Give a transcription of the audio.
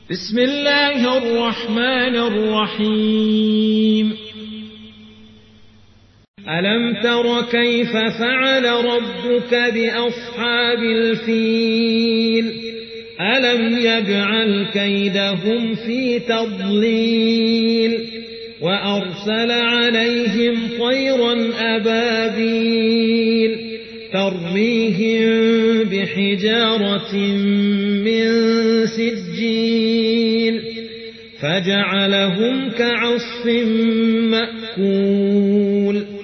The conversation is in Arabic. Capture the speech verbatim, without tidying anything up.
بسم الله الرحمن الرحيم. ألم تر كيف فعل ربك بأصحاب الفيل ألم يجعل كيدهم في تضليل وأرسل عليهم طيرا أبابيل ترميهم بحجارة من سجيل فجعلهم كعصف مأكول.